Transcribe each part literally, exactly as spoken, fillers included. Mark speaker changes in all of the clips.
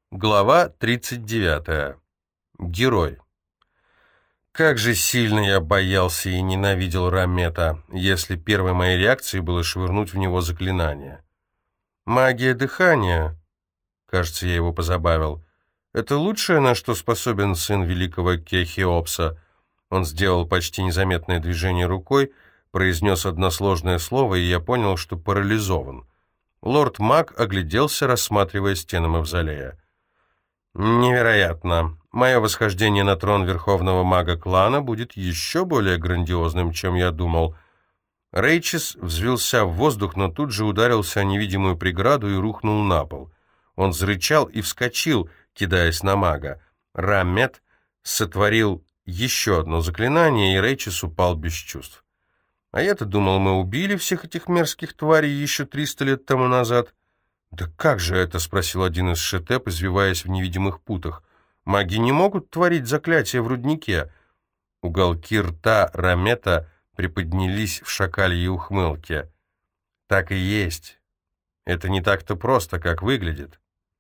Speaker 1: Глава тридцать девятая. Герой. Как же сильно я боялся и ненавидел Рамета, если первой моей реакцией было швырнуть в него заклинание. Магия дыхания, кажется, я его позабавил, это лучшее, на что способен сын великого Кехеопса. Он сделал почти незаметное движение рукой, произнес односложное слово, и я понял, что парализован. Лорд-маг огляделся, рассматривая стены мавзолея. «Невероятно. Мое восхождение на трон верховного мага клана будет еще более грандиозным, чем я думал». Рейчес взвился в воздух, но тут же ударился о невидимую преграду и рухнул на пол. Он зарычал и вскочил, кидаясь на мага. Рамет сотворил еще одно заклинание, и Рейчес упал без чувств. «А я-то думал, мы убили всех этих мерзких тварей еще триста лет тому назад». «Да как же это?» — спросил один из шетеп, извиваясь в невидимых путах. «Маги не могут творить заклятия в руднике». Уголки рта Рамета приподнялись в шакальей ухмылке. «Так и есть. Это не так-то просто, как выглядит.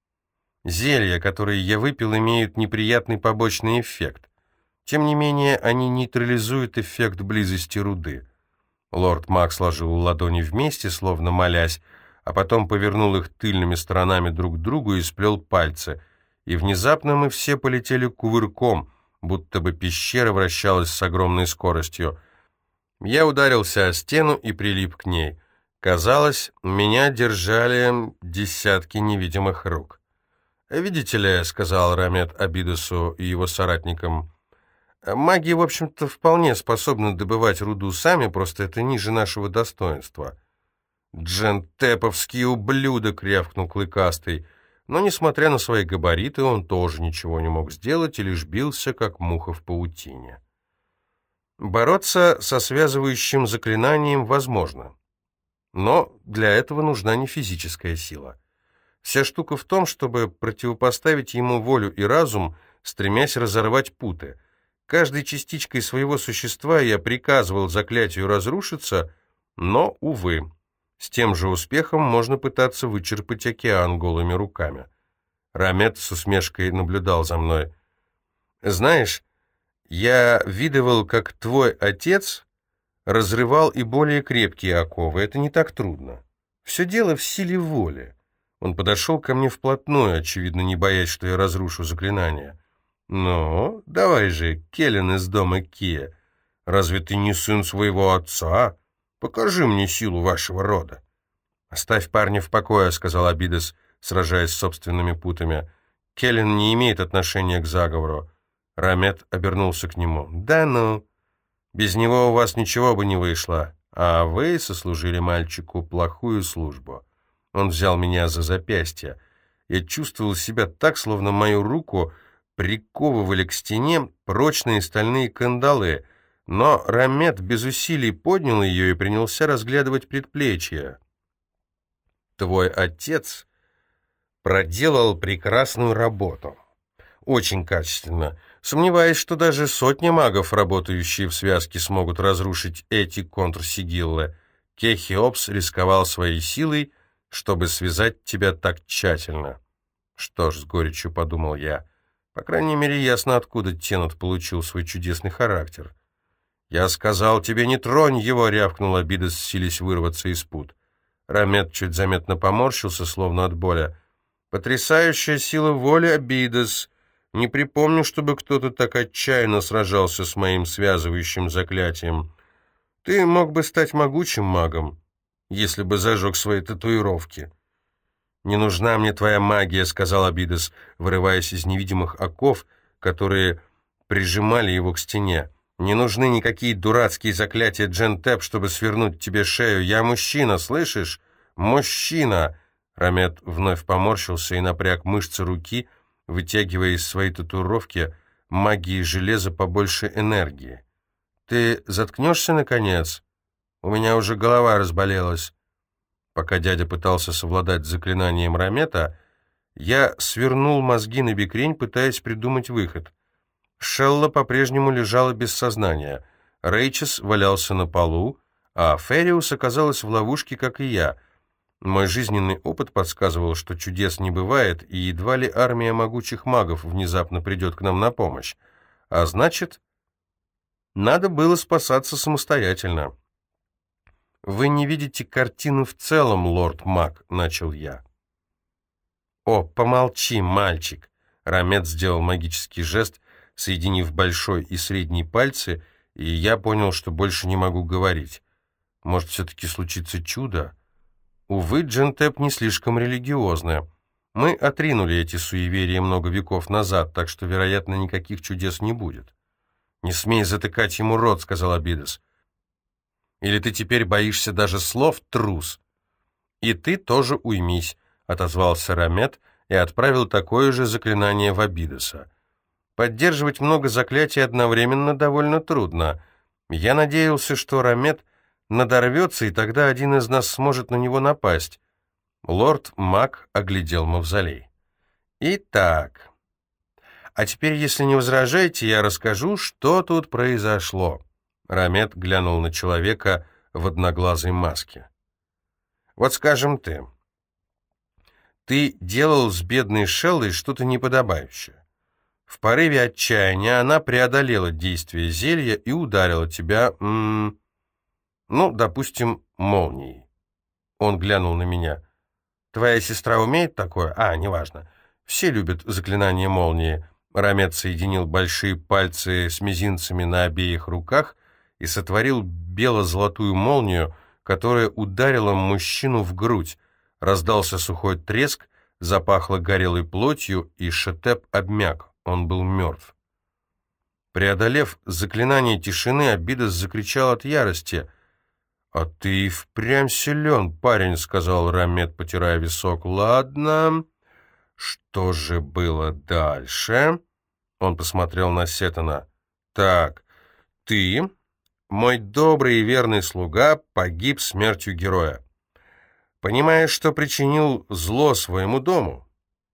Speaker 1: Зелья, которые я выпил, имеют неприятный побочный эффект. Тем не менее, они нейтрализуют эффект близости руды». Лорд Мак сложил ладони вместе, словно молясь, а потом повернул их тыльными сторонами друг к другу и сплел пальцы. И внезапно мы все полетели кувырком, будто бы пещера вращалась с огромной скоростью. Я ударился о стену и прилип к ней. Казалось, меня держали десятки невидимых рук. «Видите ли», — сказал Рамет Абидосу и его соратникам, — «маги, в общем-то, вполне способны добывать руду сами, просто это ниже нашего достоинства». «Джентеповский ублюдок!» — рявкнул Клыкастый. Но, несмотря на свои габариты, он тоже ничего не мог сделать и лишь бился, как муха в паутине. Бороться со связывающим заклинанием возможно, но для этого нужна не физическая сила. Вся штука в том, чтобы противопоставить ему волю и разум, стремясь разорвать путы. Каждой частичкой своего существа я приказывал заклятию разрушиться, но, увы, с тем же успехом можно пытаться вычерпать океан голыми руками. Рамет с усмешкой наблюдал за мной. «Знаешь, я видывал, как твой отец разрывал и более крепкие оковы. Это не так трудно. Все дело в силе воли». Он подошел ко мне вплотную, очевидно, не боясь, что я разрушу заклинание. «Ну, давай же, Келлен из дома Кия, разве ты не сын своего отца? Покажи мне силу вашего рода». «Оставь парня в покое», — сказал Абидос, сражаясь с собственными путами. «Келлен не имеет отношения к заговору». Рамет обернулся к нему. «Да ну, без него у вас ничего бы не вышло, а вы сослужили мальчику плохую службу». Он взял меня за запястье. Я чувствовал себя так, словно мою руку приковывали к стене прочные стальные кандалы, но Рамет без усилий поднял ее и принялся разглядывать предплечье. «Твой отец проделал прекрасную работу. Очень качественно. Сомневаюсь, что даже сотни магов, работающие в связке, смогут разрушить эти контрсигиллы. Кехеопс рисковал своей силой, чтобы связать тебя так тщательно». «Что ж», — с горечью подумал я, — «по крайней мере, ясно, откуда Теннет получил свой чудесный характер». «Я сказал тебе, не тронь его!» — рявкнул Абидос, силясь вырваться из пут. Рамет чуть заметно поморщился, словно от боли. «Потрясающая сила воли, Абидос! Не припомню, чтобы кто-то так отчаянно сражался с моим связывающим заклятием. Ты мог бы стать могучим магом, если бы зажег свои татуировки». «Не нужна мне твоя магия», — сказал Абидос, вырываясь из невидимых оков, которые прижимали его к стене. «Не нужны никакие дурацкие заклятия Джентеп, чтобы свернуть тебе шею. Я мужчина, слышишь? Мужчина!» Рамет вновь поморщился и напряг мышцы руки, вытягивая из своей татуировки магии железа побольше энергии. «Ты заткнешься, наконец? У меня уже голова разболелась». Пока дядя пытался совладать с заклинанием Рамета, я свернул мозги на бекрень, пытаясь придумать выход. Шелла по-прежнему лежала без сознания. Рейчес валялся на полу, а Фериус оказалась в ловушке, как и я. Мой жизненный опыт подсказывал, что чудес не бывает, и едва ли армия могучих магов внезапно придет к нам на помощь. А значит, надо было спасаться самостоятельно. «Вы не видите картину в целом, лорд-маг», — начал я. «О, помолчи, мальчик!» Рамет сделал магический жест, соединив большой и средний пальцы, и я понял, что больше не могу говорить. Может, все-таки случится чудо? Увы, Джентеп не слишком религиозная. Мы отринули эти суеверия много веков назад, так что, вероятно, никаких чудес не будет. «Не смей затыкать ему рот», — сказал Абидос. «Или ты теперь боишься даже слов, трус?» «И ты тоже уймись», — отозвался Рамет и отправил такое же заклинание в Абидоса. Поддерживать много заклятий одновременно довольно трудно. Я надеялся, что Рамет надорвется, и тогда один из нас сможет на него напасть. Лорд-маг оглядел мавзолей. «Итак, а теперь, если не возражаете, я расскажу, что тут произошло». Рамет глянул на человека в одноглазой маске. «Вот скажем ты. Ты делал с бедной Шеллой что-то неподобающее. В порыве отчаяния она преодолела действие зелья и ударила тебя, м -м, ну, допустим, молнией». Он глянул на меня. «Твоя сестра умеет такое? А, неважно. Все любят заклинание молнии». Рамет соединил большие пальцы с мизинцами на обеих руках и сотворил бело-золотую молнию, которая ударила мужчину в грудь. Раздался сухой треск, запахло горелой плотью, и Шетеп обмяк. Он был мертв. Преодолев заклинание тишины, Абидос закричал от ярости. «А ты впрямь силен, парень», — сказал Рамет, потирая висок. «Ладно, что же было дальше?» Он посмотрел на Сеттона. «Так, ты, мой добрый и верный слуга, погиб смертью героя. Понимаешь, что причинил зло своему дому?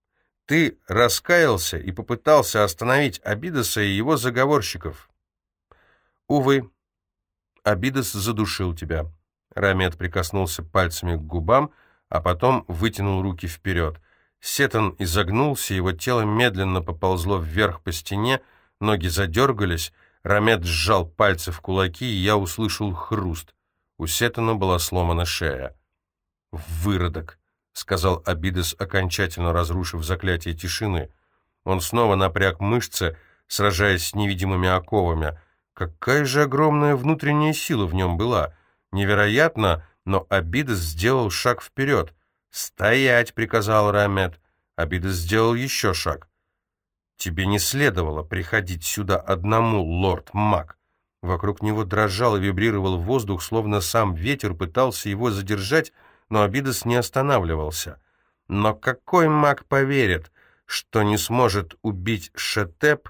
Speaker 1: Ты раскаялся и попытался остановить Абидоса и его заговорщиков. Увы, Абидос задушил тебя». Рамет прикоснулся пальцами к губам, а потом вытянул руки вперед. Сеттон изогнулся, его тело медленно поползло вверх по стене, ноги задергались, Рамет сжал пальцы в кулаки, и я услышал хруст. У Сеттона была сломана шея. «Выродок», — сказал Абидос, окончательно разрушив заклятие тишины. Он снова напряг мышцы, сражаясь с невидимыми оковами. Какая же огромная внутренняя сила в нем была! Невероятно, но Абидос сделал шаг вперед. «Стоять!» — приказал Рамет. Абидос сделал еще шаг. «Тебе не следовало приходить сюда одному, лорд-маг». Вокруг него дрожал и вибрировал воздух, словно сам ветер пытался его задержать, но Абидос не останавливался. Но какой маг поверит, что не сможет убить Шетеп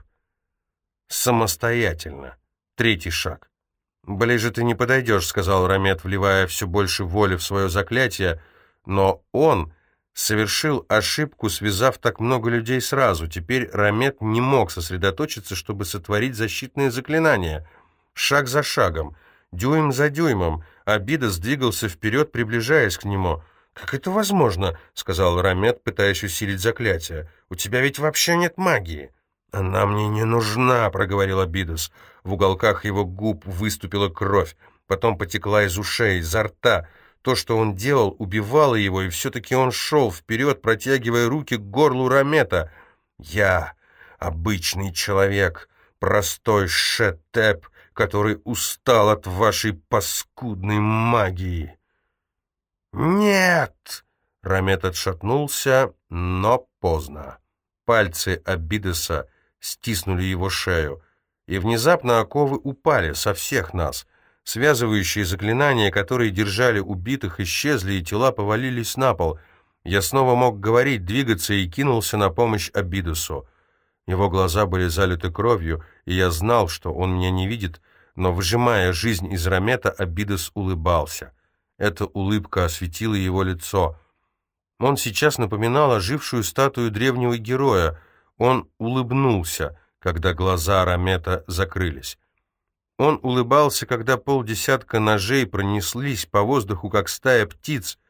Speaker 1: самостоятельно? Третий шаг. «Ближе ты не подойдешь», — сказал Рамет, вливая все больше воли в свое заклятие, но он совершил ошибку, связав так много людей сразу. Теперь Рамет не мог сосредоточиться, чтобы сотворить защитные заклинания. Шаг за шагом, дюйм за дюймом, Абидос двигался вперед, приближаясь к нему. «Как это возможно?» — сказал Рамет, пытаясь усилить заклятие. «У тебя ведь вообще нет магии». «Она мне не нужна», — проговорил Абидос. В уголках его губ выступила кровь, потом потекла из ушей, изо рта. То, что он делал, убивало его, и все-таки он шел вперед, протягивая руки к горлу Рамета. «Я обычный человек, простой Шетеп, который устал от вашей паскудной магии». «Нет!» — Рамет отшатнулся, но поздно. Пальцы Абидоса стиснули его шею, и внезапно оковы упали со всех нас. Связывающие заклинания, которые держали убитых, исчезли, и тела повалились на пол. Я снова мог говорить, двигаться, и кинулся на помощь Абидосу. Его глаза были залиты кровью, и я знал, что он меня не видит, но, выжимая жизнь из Рамета, Абидос улыбался. Эта улыбка осветила его лицо. Он сейчас напоминал ожившую статую древнего героя. Он улыбнулся, когда глаза Рамета закрылись. Он улыбался, когда полдесятка ножей пронеслись по воздуху, как стая птиц,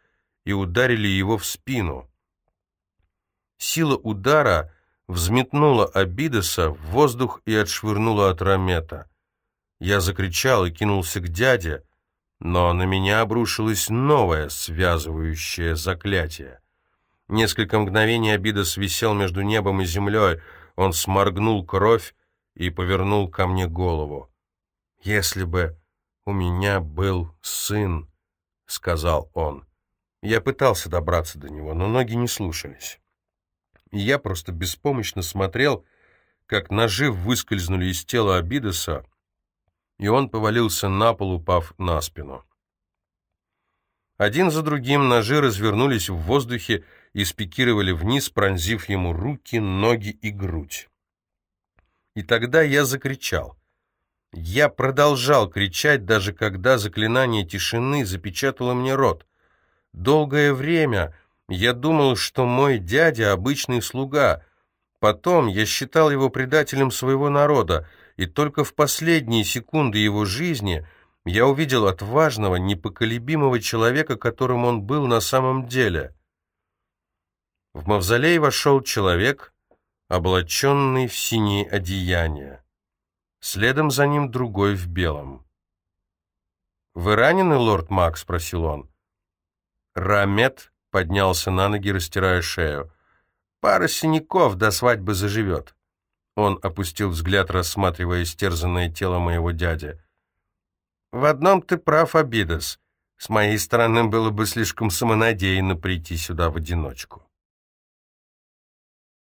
Speaker 1: и ударили его в спину. Сила удара взметнула Абидоса в воздух и отшвырнула от Рамета. Я закричал и кинулся к дяде, но на меня обрушилось новое связывающее заклятие. Несколько мгновений Абидос висел между небом и землей. Он сморгнул кровь и повернул ко мне голову. «Если бы у меня был сын», — сказал он. Я пытался добраться до него, но ноги не слушались. И я просто беспомощно смотрел, как ножи выскользнули из тела Абидоса, и он повалился на пол, упав на спину. Один за другим ножи развернулись в воздухе и спикировали вниз, пронзив ему руки, ноги и грудь. И тогда я закричал. Я продолжал кричать, даже когда заклинание тишины запечатало мне рот. Долгое время я думал, что мой дядя — обычный слуга. Потом я считал его предателем своего народа, и только в последние секунды его жизни я увидел отважного, непоколебимого человека, которым он был на самом деле. В мавзолей вошел человек, облаченный в синие одеяния. Следом за ним другой в белом. «Вы ранены, лорд Мак?» — спросил он. Рамет поднялся на ноги, растирая шею. «Пара синяков, до свадьбы заживет». Он опустил взгляд, рассматривая истерзанное тело моего дяди. «В одном ты прав, Абидос. С моей стороны было бы слишком самонадеянно прийти сюда в одиночку».